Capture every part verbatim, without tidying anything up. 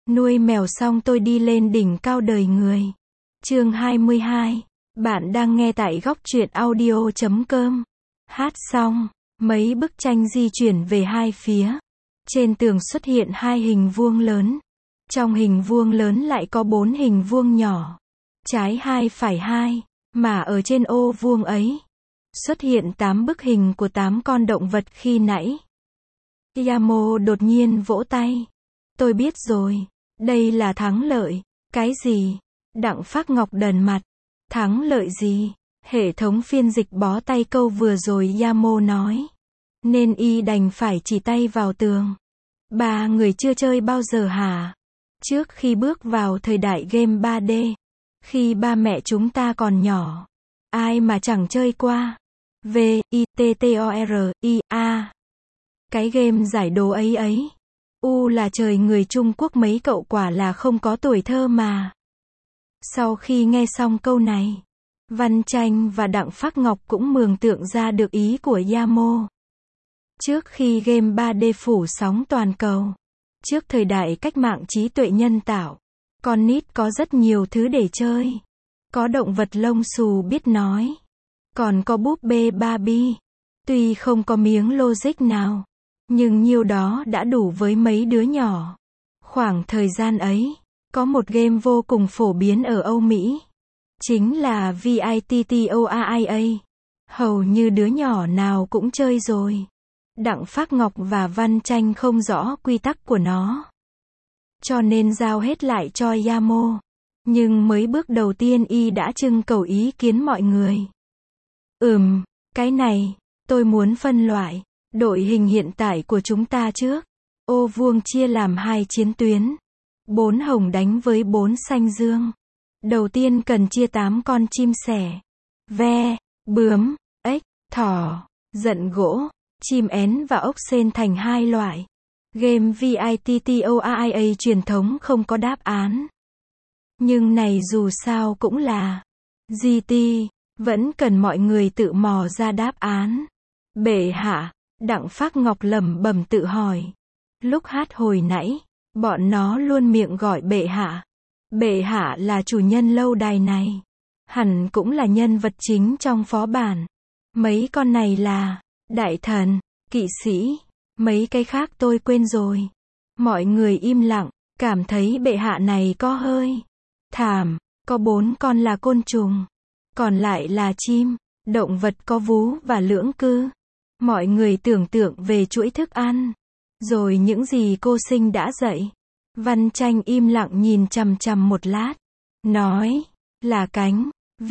Nuôi mèo xong tôi đi lên đỉnh cao đời người. Chương hai mươi hai. Bạn đang nghe tại góc truyện audio chấm com. Hát xong, mấy bức tranh di chuyển về hai phía. Trên tường xuất hiện hai hình vuông lớn. Trong hình vuông lớn lại có bốn hình vuông nhỏ. Trái hai phải hai, mà ở trên ô vuông ấy xuất hiện tám bức hình của tám con động vật khi nãy. Yamo đột nhiên vỗ tay. Tôi biết rồi, đây là thắng lợi. Cái gì? Đặng Phác Ngọc đần mặt. Thắng lợi gì? Hệ thống phiên dịch bó tay câu vừa rồi Yamo nói. Nên y đành phải chỉ tay vào tường. Ba người chưa chơi bao giờ hả? Trước khi bước vào thời đại game ba D, khi ba mẹ chúng ta còn nhỏ, ai mà chẳng chơi qua. V, I, T, T, O, R, I, A. Cái game giải đố ấy ấy. U là trời người Trung Quốc mấy cậu quả là không có tuổi thơ mà. Sau khi nghe xong câu này, Văn Chanh và Đặng Phác Ngọc cũng mường tượng ra được ý của Yamo. Trước khi game ba D phủ sóng toàn cầu, trước thời đại cách mạng trí tuệ nhân tạo, con nít có rất nhiều thứ để chơi. Có động vật lông xù biết nói. Còn có búp bê Barbie. Tuy không có miếng logic nào, nhưng nhiêu đó đã đủ với mấy đứa nhỏ. Khoảng thời gian ấy, có một game vô cùng phổ biến ở Âu Mỹ. Chính là Victoria. Hầu như đứa nhỏ nào cũng chơi rồi. Đặng Phác Ngọc và Văn Chanh không rõ quy tắc của nó, cho nên giao hết lại cho Yamo. Nhưng mới bước đầu tiên y đã trưng cầu ý kiến mọi người. Ừm, cái này, tôi muốn phân loại. Đội hình hiện tại của chúng ta trước. Ô vuông chia làm hai chiến tuyến. Bốn hồng đánh với bốn xanh dương. Đầu tiên cần chia tám con chim sẻ, ve, bướm, ếch, thỏ, giận gỗ, chim én và ốc sên thành hai loại. Game Victoria truyền thống không có đáp án. Nhưng này dù sao cũng là giê tê, vẫn cần mọi người tự mò ra đáp án. Bệ hạ, Đặng Phác Ngọc lẩm bẩm tự hỏi. Lúc hát hồi nãy, bọn nó luôn miệng gọi bệ hạ. Bệ hạ là chủ nhân lâu đài này. Hẳn cũng là nhân vật chính trong phó bản. Mấy con này là đại thần, kỵ sĩ, mấy cái khác tôi quên rồi. Mọi người im lặng, cảm thấy bệ hạ này có hơi thảm. Có bốn con là côn trùng, còn lại là chim, động vật có vú và lưỡng cư. Mọi người tưởng tượng về chuỗi thức ăn, rồi những gì cô Sinh đã dạy. Văn Chanh im lặng nhìn chằm chằm một lát, nói, là cánh.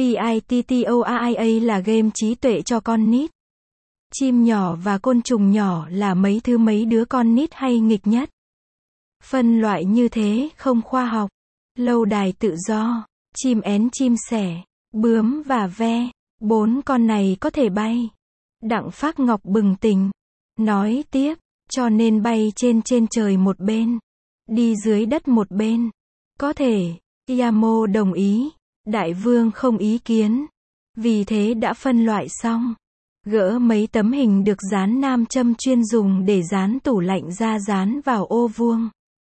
Victoria là game trí tuệ cho con nít. Chim nhỏ và côn trùng nhỏ là mấy thứ mấy đứa con nít hay nghịch nhất. Phân loại như thế không khoa học. Lâu đài tự do, chim én chim sẻ, bướm và ve, bốn con này có thể bay. Đặng Phác Ngọc bừng tỉnh, nói tiếp, cho nên bay trên trên trời một bên, đi dưới đất một bên. Có thể. Yamo đồng ý, đại vương không ý kiến. Vì thế đã phân loại xong, gỡ mấy tấm hình được dán nam châm chuyên dùng để dán tủ lạnh ra dán vào ô vuông.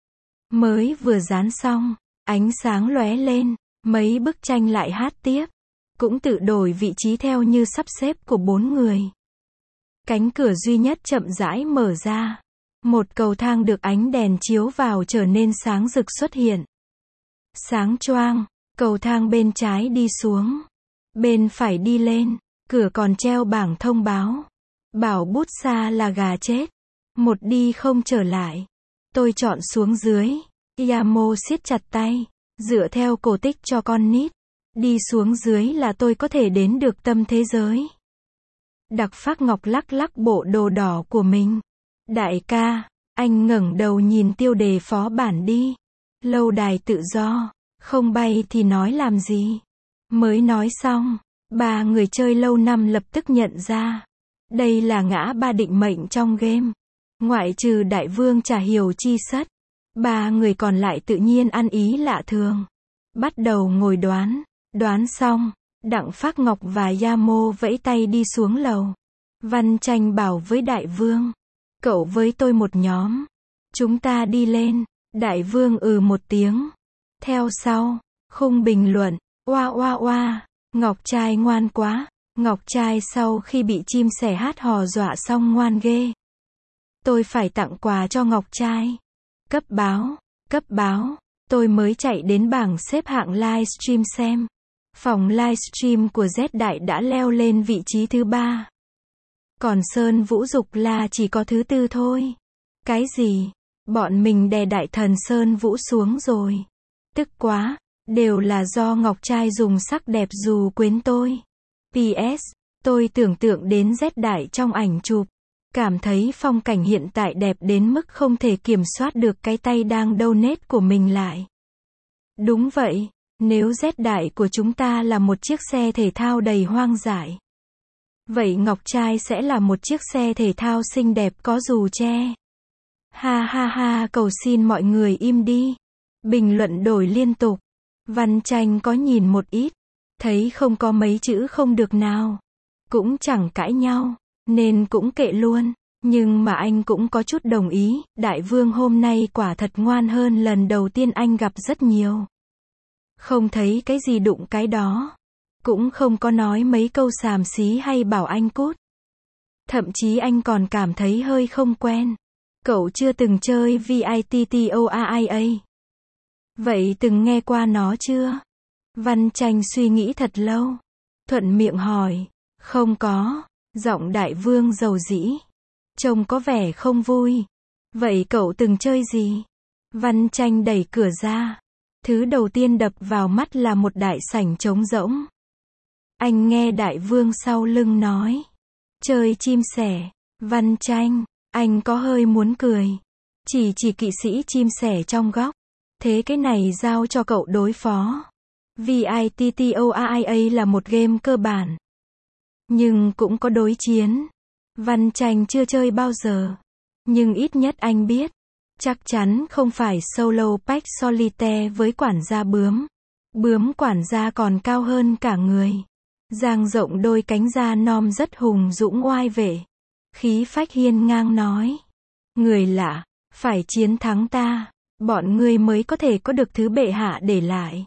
Mới vừa dán xong, ánh sáng lóe lên, mấy bức tranh lại hát tiếp, cũng tự đổi vị trí theo như sắp xếp của bốn người. Cánh cửa duy nhất chậm rãi mở ra. Một cầu thang được ánh đèn chiếu vào trở nên sáng rực xuất hiện. Sáng choang, cầu thang bên trái đi xuống, bên phải đi lên, cửa còn treo bảng thông báo. Bảo bút xa là gà chết. Một đi không trở lại. Tôi chọn xuống dưới. Yamo siết chặt tay, dựa theo cổ tích cho con nít. Đi xuống dưới là tôi có thể đến được tâm thế giới. Đặng Phác Ngọc lắc lắc bộ đồ đỏ của mình. Đại ca, anh ngẩng đầu nhìn tiêu đề phó bản đi. Lâu đài tự do, không bay thì nói làm gì. Mới nói xong, ba người chơi lâu năm lập tức nhận ra. Đây là ngã ba định mệnh trong game. Ngoại trừ đại vương chả hiểu chi sất. Ba người còn lại tự nhiên ăn ý lạ thường. Bắt đầu ngồi đoán. Đoán xong, Đặng Phác Ngọc và Yamo vẫy tay đi xuống lầu. Văn Chanh bảo với đại vương, cậu với tôi một nhóm. Chúng ta đi lên. Đại vương ừ một tiếng. Theo sau, khung bình luận, oa oa oa, Ngọc trai ngoan quá, Ngọc trai sau khi bị chim sẻ hát hò dọa xong ngoan ghê. Tôi phải tặng quà cho Ngọc trai. Cấp báo, cấp báo, tôi mới chạy đến bảng xếp hạng livestream xem. Phòng livestream của Z Đại đã leo lên vị trí thứ ba. Còn Sơn Vũ Dục La chỉ có thứ tư thôi. Cái gì? Bọn mình đè đại thần Sơn Vũ xuống rồi. Tức quá, đều là do Ngọc trai dùng sắc đẹp dù quyến tôi. pê ét, tôi tưởng tượng đến Z Đại trong ảnh chụp. Cảm thấy phong cảnh hiện tại đẹp đến mức không thể kiểm soát được cái tay đang donate của mình lại. Đúng vậy, nếu Z Đại của chúng ta là một chiếc xe thể thao đầy hoang dại. Vậy Ngọc trai sẽ là một chiếc xe thể thao xinh đẹp có dù che. Ha ha ha, cầu xin mọi người im đi. Bình luận đổi liên tục. Văn Tranh có nhìn một ít. Thấy không có mấy chữ không được nào. Cũng chẳng cãi nhau. Nên cũng kệ luôn. Nhưng mà anh cũng có chút đồng ý. Đại vương hôm nay quả thật ngoan hơn lần đầu tiên anh gặp rất nhiều. Không thấy cái gì đụng cái đó. Cũng không có nói mấy câu xàm xí hay bảo anh cút. Thậm chí anh còn cảm thấy hơi không quen. Cậu chưa từng chơi Vittoria. Vậy từng nghe qua nó chưa? Văn Tranh suy nghĩ thật lâu. Thuận miệng hỏi. Không có. Giọng đại vương dầu dĩ. Trông có vẻ không vui. Vậy cậu từng chơi gì? Văn Tranh đẩy cửa ra. Thứ đầu tiên đập vào mắt là một đại sảnh trống rỗng. Anh nghe đại vương sau lưng nói. Chơi chim sẻ. Văn Tranh, anh có hơi muốn cười. Chỉ chỉ kỵ sĩ chim sẻ trong góc. Thế cái này giao cho cậu đối phó. Vittoria là một game cơ bản. Nhưng cũng có đối chiến. Văn Tranh chưa chơi bao giờ. Nhưng ít nhất anh biết. Chắc chắn không phải solo pack solitaire với quản gia bướm. Bướm quản gia còn cao hơn cả người. Dang rộng đôi cánh da nom rất hùng dũng oai vệ. Khí phách hiên ngang nói. Người lạ, phải chiến thắng ta. Bọn ngươi mới có thể có được thứ bệ hạ để lại.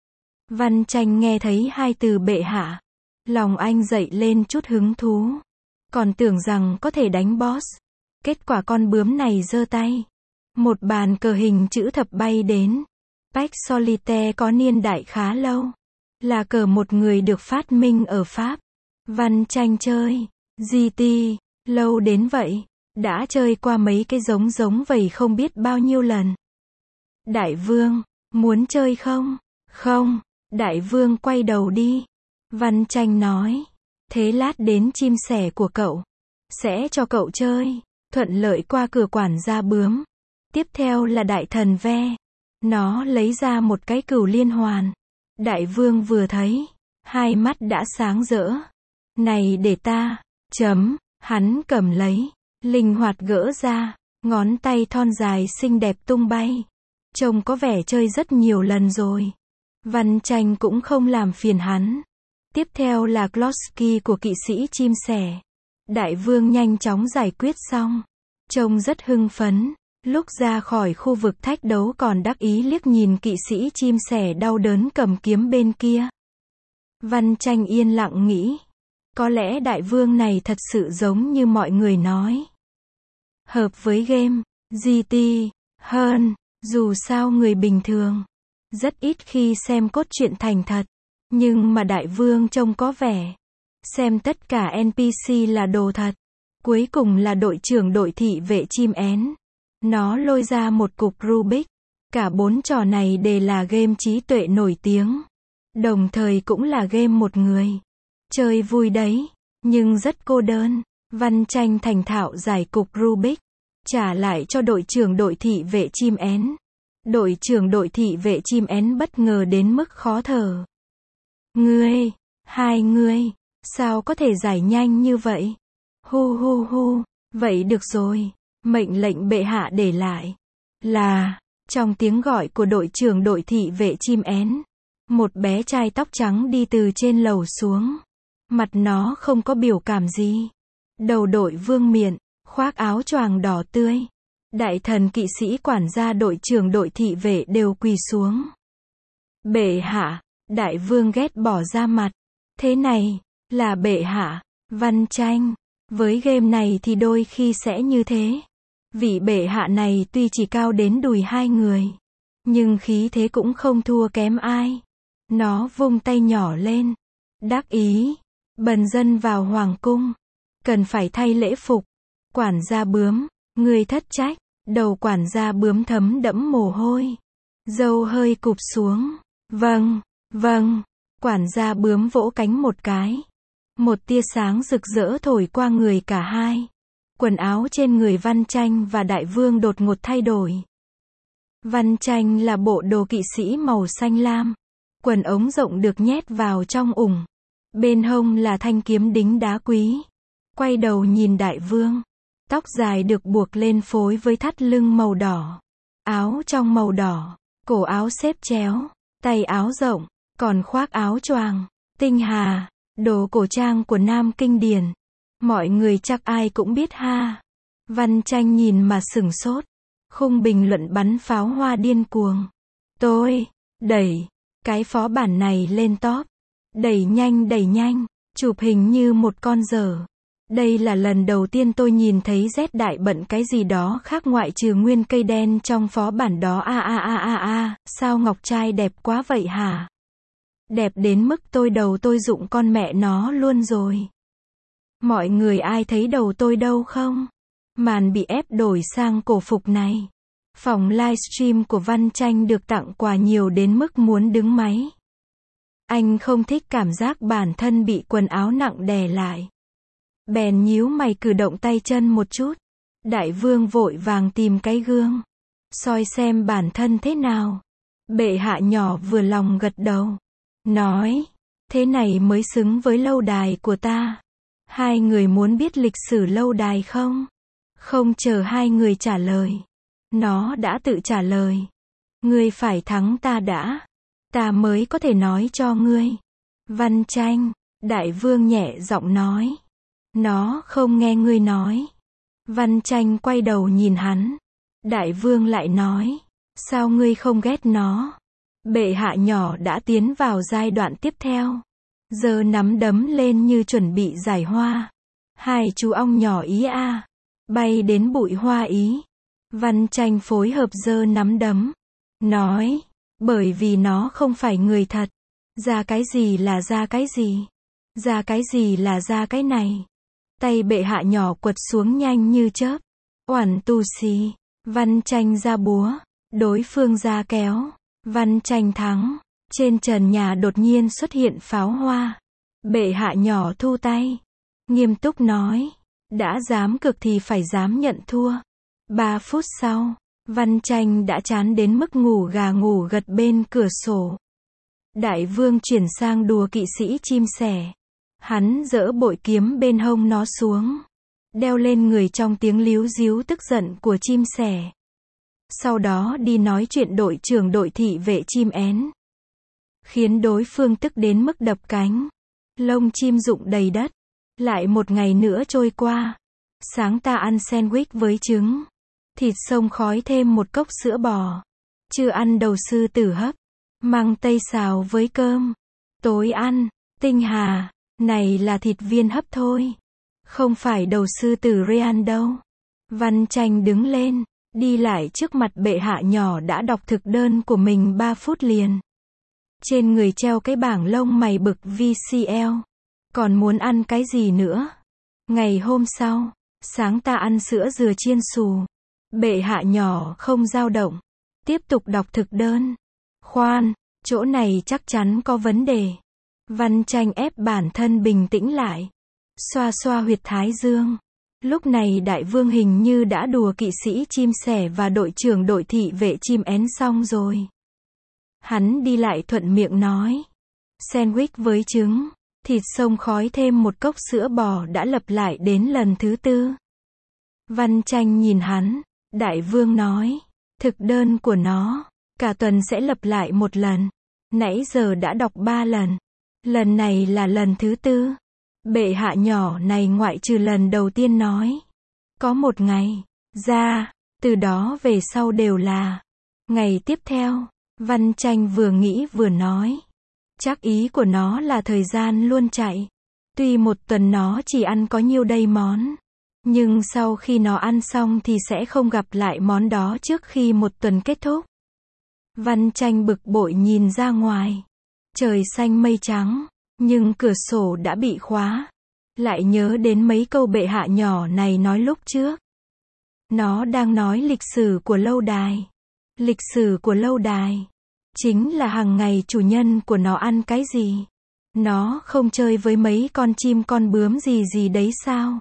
Văn Tranh nghe thấy hai từ bệ hạ. Lòng anh dậy lên chút hứng thú. Còn tưởng rằng có thể đánh boss. Kết quả con bướm này giơ tay. Một bàn cờ hình chữ thập bay đến. Pack solitaire có niên đại khá lâu. Là cờ một người được phát minh ở Pháp. Văn Tranh chơi giê tê lâu đến vậy. Đã chơi qua mấy cái giống giống vậy không biết bao nhiêu lần. Đại vương, muốn chơi không? Không. Đại vương quay đầu đi. Văn Tranh nói. Thế lát đến chim sẻ của cậu. Sẽ cho cậu chơi. Thuận lợi qua cửa quản gia bướm. Tiếp theo là đại thần ve. Nó lấy ra một cái cửu liên hoàn. Đại vương vừa thấy. Hai mắt đã sáng rỡ. Này để ta. Chấm. Hắn cầm lấy. Linh hoạt gỡ ra. Ngón tay thon dài xinh đẹp tung bay. Trông có vẻ chơi rất nhiều lần rồi. Văn Tranh cũng không làm phiền hắn. Tiếp theo là Klosky của kỵ sĩ chim sẻ. Đại vương nhanh chóng giải quyết xong. Trông rất hưng phấn. Lúc ra khỏi khu vực thách đấu còn đắc ý liếc nhìn kỵ sĩ chim sẻ đau đớn cầm kiếm bên kia. Văn Tranh yên lặng nghĩ. Có lẽ đại vương này thật sự giống như mọi người nói. Hợp với game giê tê hơn. Dù sao người bình thường rất ít khi xem cốt truyện thành thật. Nhưng mà đại vương trông có vẻ xem tất cả en pê xê là đồ thật. Cuối cùng là đội trưởng đội thị vệ chim én. Nó lôi ra một cục Rubik. Cả bốn trò này đều là game trí tuệ nổi tiếng. Đồng thời cũng là game một người. Chơi vui đấy, nhưng rất cô đơn. Văn Tranh thành thạo giải cục Rubik. Trả lại cho đội trưởng đội thị vệ chim én. Đội trưởng đội thị vệ chim én bất ngờ đến mức khó thở. Ngươi, hai ngươi, sao có thể giải nhanh như vậy? Hu hu hu, vậy được rồi. Mệnh lệnh bệ hạ để lại là, trong tiếng gọi của đội trưởng đội thị vệ chim én, một bé trai tóc trắng đi từ trên lầu xuống. Mặt nó không có biểu cảm gì. Đầu đội vương miện, khoác áo choàng đỏ tươi. Đại thần kỵ sĩ quản gia đội trưởng đội thị vệ đều quỳ xuống. Bệ hạ, đại vương ghét bỏ ra mặt. Thế này, là bệ hạ. Văn Tranh, với game này thì đôi khi sẽ như thế. Vị bệ hạ này tuy chỉ cao đến đùi hai người, nhưng khí thế cũng không thua kém ai. Nó vung tay nhỏ lên, đắc ý, bần dân vào hoàng cung, cần phải thay lễ phục. Quản gia bướm, người thất trách. Đầu quản gia bướm thấm đẫm mồ hôi, râu hơi cụp xuống. Vâng, vâng. Quản gia bướm vỗ cánh một cái. Một tia sáng rực rỡ thổi qua người cả hai. Quần áo trên người Văn Tranh và đại vương đột ngột thay đổi. Văn Tranh là bộ đồ kỵ sĩ màu xanh lam. Quần ống rộng được nhét vào trong ủng. Bên hông là thanh kiếm đính đá quý. Quay đầu nhìn đại vương. Tóc dài được buộc lên phối với thắt lưng màu đỏ. Áo trong màu đỏ. Cổ áo xếp chéo. Tay áo rộng. Còn khoác áo choàng. Tinh hà. Đồ cổ trang của Nam kinh điển. Mọi người chắc ai cũng biết ha. Văn Tranh nhìn mà sửng sốt. Khung bình luận bắn pháo hoa điên cuồng. Tôi đẩy cái phó bản này lên top. Đẩy nhanh đẩy nhanh. Chụp hình như một con dở. Đây là lần đầu tiên tôi nhìn thấy Z đại bận cái gì đó khác ngoại trừ nguyên cây đen trong phó bản đó. A a a a a, sao ngọc trai đẹp quá vậy hả? Đẹp đến mức tôi đầu tôi rụng con mẹ nó luôn rồi. Mọi người ai thấy đầu tôi đâu không? Màn bị ép đổi sang cổ phục này. Phòng livestream của Văn Tranh được tặng quà nhiều đến mức muốn đứng máy. Anh không thích cảm giác bản thân bị quần áo nặng đè lại. Bèn nhíu mày cử động tay chân một chút. Đại vương vội vàng tìm cái gương. Soi xem bản thân thế nào. Bệ hạ nhỏ vừa lòng gật đầu. Nói, thế này mới xứng với lâu đài của ta. Hai người muốn biết lịch sử lâu đài không? Không chờ hai người trả lời. Nó đã tự trả lời. Ngươi phải thắng ta đã. Ta mới có thể nói cho ngươi. Văn Tranh, đại vương nhẹ giọng nói. Nó không nghe ngươi nói. Văn Tranh quay đầu nhìn hắn. Đại vương lại nói. Sao ngươi không ghét nó? Bệ hạ nhỏ đã tiến vào giai đoạn tiếp theo. Giơ nắm đấm lên như chuẩn bị giải hoa. Hai chú ong nhỏ ý a à. Bay đến bụi hoa ý. Văn Tranh phối hợp giơ nắm đấm. Nói. Bởi vì nó không phải người thật. Ra cái gì là ra cái gì. Ra cái gì là ra cái này. Tay bệ hạ nhỏ quật xuống nhanh như chớp. Oản tù xì. Văn Tranh ra búa. Đối phương ra kéo. Văn Tranh thắng. Trên trần nhà đột nhiên xuất hiện pháo hoa. Bệ hạ nhỏ thu tay. Nghiêm túc nói. Đã dám cực thì phải dám nhận thua. Ba phút sau. Văn Tranh đã chán đến mức ngủ gà ngủ gật bên cửa sổ. Đại vương chuyển sang đùa kỵ sĩ chim sẻ. Hắn giỡ bội kiếm bên hông nó xuống. Đeo lên người trong tiếng líu díu tức giận của chim sẻ. Sau đó đi nói chuyện đội trưởng đội thị vệ chim én. Khiến đối phương tức đến mức đập cánh. Lông chim rụng đầy đất. Lại một ngày nữa trôi qua. Sáng ta ăn sandwich với trứng. Thịt xông khói thêm một cốc sữa bò. Trưa ăn đầu sư tử hấp. Măng tây xào với cơm. Tối ăn, tinh hà. Này là thịt viên hấp thôi. Không phải đầu sư tử Ryan đâu. Văn Tranh đứng lên. Đi lại trước mặt bệ hạ nhỏ đã đọc thực đơn của mình ba phút liền. Trên người treo cái bảng lông mày bực vê xê lờ. Còn muốn ăn cái gì nữa? Ngày hôm sau, sáng ta ăn sữa dừa chiên xù. Bệ hạ nhỏ không dao động. Tiếp tục đọc thực đơn. Khoan, chỗ này chắc chắn có vấn đề. Văn Tranh ép bản thân bình tĩnh lại. Xoa xoa huyệt thái dương. Lúc này đại vương hình như đã đùa kỵ sĩ chim sẻ và đội trưởng đội thị vệ chim én xong rồi. Hắn đi lại thuận miệng nói. Sandwich với trứng, thịt xông khói thêm một cốc sữa bò đã lặp lại đến lần thứ tư. Văn Tranh nhìn hắn. Đại vương nói. Thực đơn của nó, cả tuần sẽ lặp lại một lần. Nãy giờ đã đọc ba lần. Lần này là lần thứ tư. Bệ hạ nhỏ này ngoại trừ lần đầu tiên nói. Có một ngày, ra, Từ đó về sau đều là. Ngày tiếp theo, Văn Tranh vừa nghĩ vừa nói. Chắc ý của nó là thời gian luôn chạy. Tuy một tuần nó chỉ ăn có nhiêu đây món. Nhưng sau khi nó ăn xong thì sẽ không gặp lại món đó trước khi một tuần kết thúc. Văn Tranh bực bội nhìn ra ngoài. Trời xanh mây trắng, nhưng cửa sổ đã bị khóa. Lại nhớ đến mấy câu bệ hạ nhỏ này nói lúc trước. Nó đang nói lịch sử của lâu đài. Lịch sử của lâu đài. Chính là hàng ngày chủ nhân của nó ăn cái gì. Nó không chơi với mấy con chim con bướm gì gì đấy sao?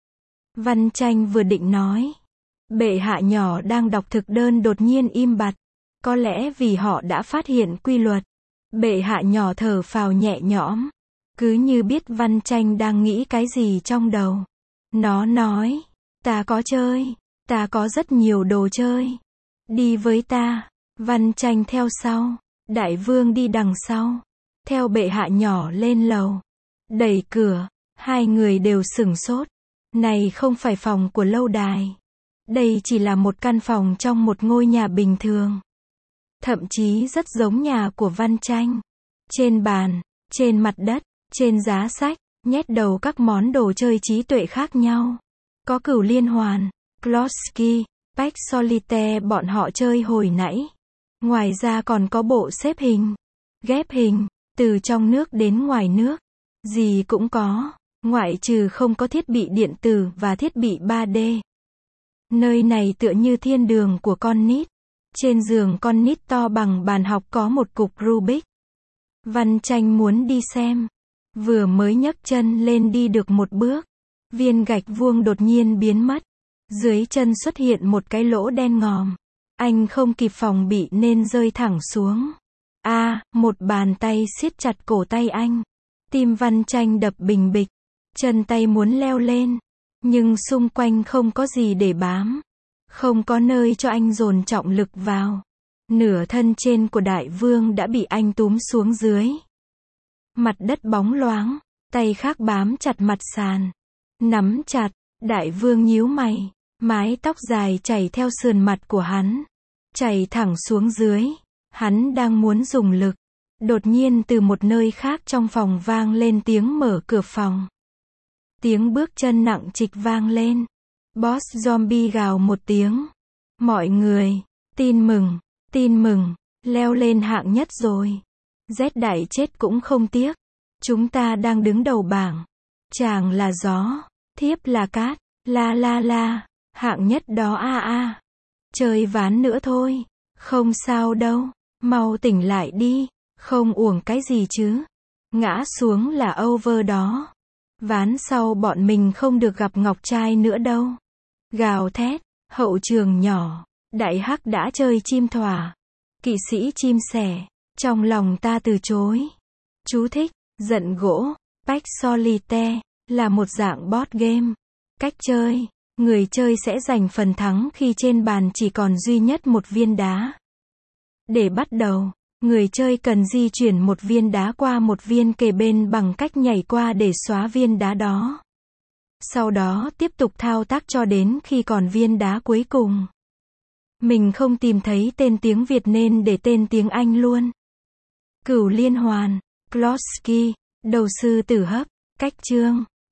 Văn Tranh vừa định nói. Bệ hạ nhỏ đang đọc thực đơn đột nhiên im bặt. Có lẽ vì họ đã phát hiện quy luật. Bệ hạ nhỏ thở phào nhẹ nhõm. Cứ như biết Văn Tranh đang nghĩ cái gì trong đầu. Nó nói. Ta có chơi. Ta có rất nhiều đồ chơi. Đi với ta. Văn Tranh theo sau. Đại vương đi đằng sau. Theo bệ hạ nhỏ lên lầu. Đẩy cửa. Hai người đều sửng sốt. Này không phải phòng của lâu đài. Đây chỉ là một căn phòng trong một ngôi nhà bình thường. Thậm chí rất giống nhà của Văn Tranh. Trên bàn, trên mặt đất, trên giá sách, nhét đầu các món đồ chơi trí tuệ khác nhau. Có cửu liên hoàn, Klosky, Pax Solitaire bọn họ chơi hồi nãy. Ngoài ra còn có bộ xếp hình, ghép hình, từ trong nước đến ngoài nước. Gì cũng có, ngoại trừ không có thiết bị điện tử và thiết bị ba D. Nơi này tựa như thiên đường của con nít. Trên giường con nít to bằng bàn học có một cục Rubik. Văn Tranh muốn đi xem. Vừa mới nhấc chân lên đi được một bước. Viên gạch vuông đột nhiên biến mất. Dưới chân xuất hiện một cái lỗ đen ngòm. Anh không kịp phòng bị nên rơi thẳng xuống. A, à, một bàn tay siết chặt cổ tay anh. Tim Văn Tranh đập bình bịch. Chân tay muốn leo lên. Nhưng xung quanh không có gì để bám. Không có nơi cho anh dồn trọng lực vào. Nửa thân trên của đại vương đã bị anh túm xuống dưới. Mặt đất bóng loáng. Tay khác bám chặt mặt sàn. Nắm chặt. Đại vương nhíu mày. Mái tóc dài chảy theo sườn mặt của hắn. Chảy thẳng xuống dưới. Hắn đang muốn dùng lực. Đột nhiên từ một nơi khác trong phòng vang lên tiếng mở cửa phòng. Tiếng bước chân nặng trịch vang lên. Boss zombie gào một tiếng. Mọi người, tin mừng, tin mừng, leo lên hạng nhất rồi. Rét đại chết cũng không tiếc. Chúng ta đang đứng đầu bảng. Chàng là gió, thiếp là cát, la la la, hạng nhất đó a a. Chơi ván nữa thôi, không sao đâu, mau tỉnh lại đi, không uổng cái gì chứ. Ngã xuống là over đó. Ván sau bọn mình không được gặp ngọc trai nữa đâu. Gào thét, hậu trường nhỏ, đại hắc đã chơi chim thỏa. Kỵ sĩ chim sẻ, trong lòng ta từ chối. Chú thích, giận gỗ, Pax Solitaire, là một dạng board game. Cách chơi, người chơi sẽ giành phần thắng khi trên bàn chỉ còn duy nhất một viên đá. Để bắt đầu, người chơi cần di chuyển một viên đá qua một viên kề bên bằng cách nhảy qua để xóa viên đá đó. Sau đó tiếp tục thao tác cho đến khi còn viên đá cuối cùng. Mình không tìm thấy tên tiếng Việt nên để tên tiếng Anh luôn. Cửu liên hoàn, Klosky, đầu sư tử hấp, cách chương.